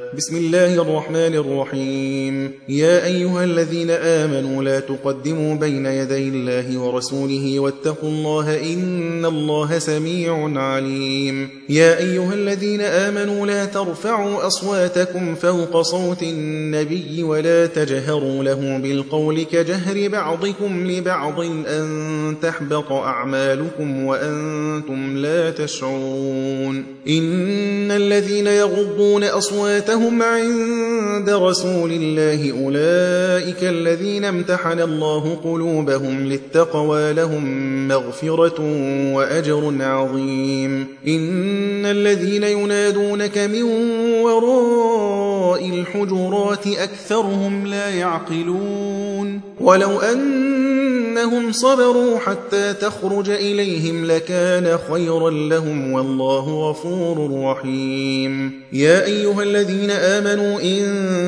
بسم الله الرحمن الرحيم. يا أيها الذين آمنوا لا تقدموا بين يدي الله ورسوله واتقوا الله إن الله سميع عليم. يا أيها الذين آمنوا لا ترفعوا أصواتكم فوق صوت النبي ولا تجهروا له بالقول كجهر بعضكم لبعض أن تحبط أعمالكم وأنتم لا تشعرون. إن الذين يغضون أصواتهم عند رسول الله أولئك الذين امتحن الله قلوبهم للتقوى لهم مغفرة وأجر عظيم. إن الذين ينادونك من وراء الحجرات أكثرهم لا يعقلون. ولو أنهم صبروا حتى تخرج إليهم لكان خيرا لهم والله غفور رحيم. يا أيها الذين آمنوا إن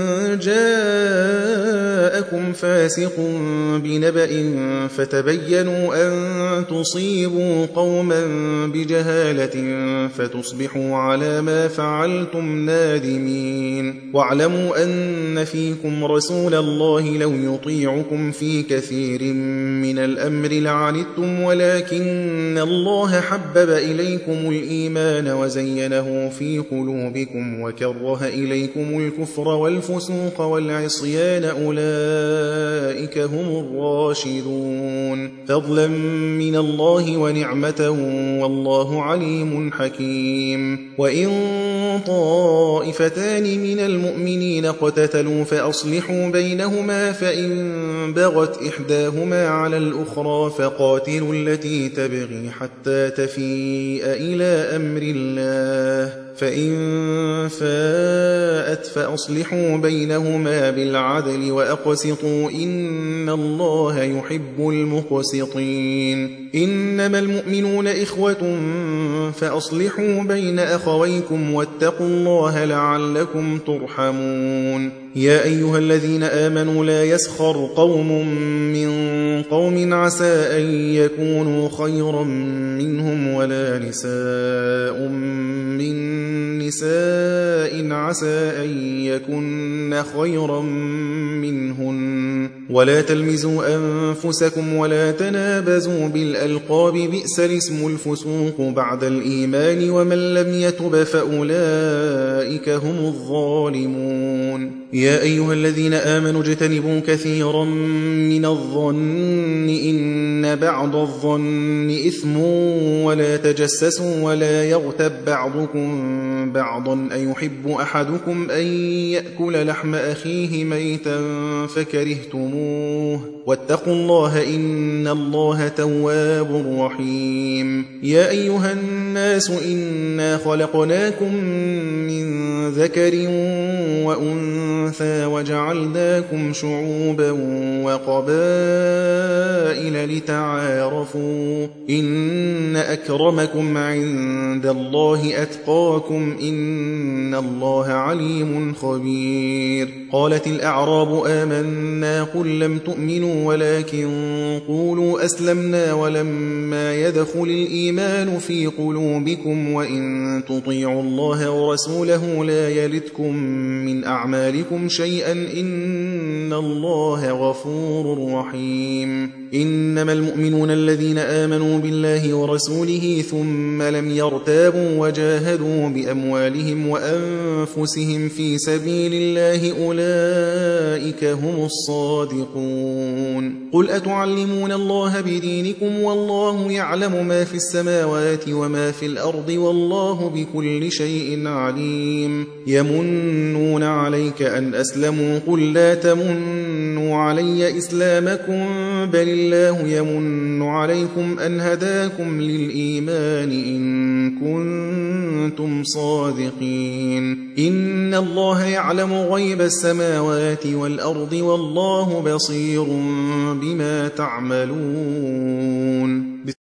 جاءكم فاسق بنبأ فتبينوا أن تصيبوا قوما بجهالة فتصبحوا على ما فعلتم نادمين. واعلموا أن فيكم رسول الله لو يطيعكم في كثير من الأمر لعنتم ولكن الله حبب إليكم الإيمان وزينه في قلوبكم وكره إليكم الكفر والفسوق والعصيان أولئك هم الراشدون فضلا من الله ونعمة والله عليم حكيم. وإن طائفتان من المؤمنين اقتتلوا فأصلحوا بينهما فإن بغت إحداهما على الأخرى فقاتلوا التي تبغي حتى تفيء إلى أمر الله فإن فاءت فأصلحوا بينهما بالعدل وأقسطوا إن الله يحب المقسطين. إنما المؤمنون إخوة فأصلحوا بين أخويكم واتقوا الله لعلكم ترحمون. يا أيها الذين آمنوا لا يسخر قوم من قوم عسى أن يكونوا خيرا منهم ولا نساء من نساء عسى أن يكن خيرا منهن ولا تلمزوا أنفسكم ولا تنابزوا بالألقاب بئس الاسم الفسوق بعد الإيمان ومن لم يتب فأولئك هم الظالمون. يا أيها الذين آمنوا اجتنبوا كثيرا من الظن إن بعض الظن إثم ولا تجسسوا ولا يغتب بعضكم بعضا أيحب أحدكم أن يأكل لحم أخيه ميتا فكرهتموه واتقوا الله إن الله تواب رحيم. يا أيها الناس إنا خلقناكم من ذكر وأنثى وجعلناكم شعوبا وقبائل لتعارفوا إن أكرمكم عند الله أتقاكم إن الله عليم خبير. قالت الأعراب آمنا قل لم تؤمنوا ولكن قولوا أسلمنا ولما يدخل الإيمان في قلوبكم وإن تطيعوا الله ورسوله لا يلتكم من أعمالكم شيئا إن الله غفور رحيم. إنما المؤمنون الذين آمنوا بالله ورسوله ثم لم يرتابوا وجاهدوا بأموالهم وأنفسهم في سبيل الله أولئك هم الصادقون. قل أتعلمون الله بدينكم والله يعلم ما في السماوات وما في الأرض والله بكل شيء عليم. يمنون عليك أن أسلموا قل لا تمنوا علي إسلامكم بل الله يمن عليكم أن هداكم للإيمان إن كنتم صادقين. إن الله يعلم غيب السماوات والأرض والله بصير بما تعملون.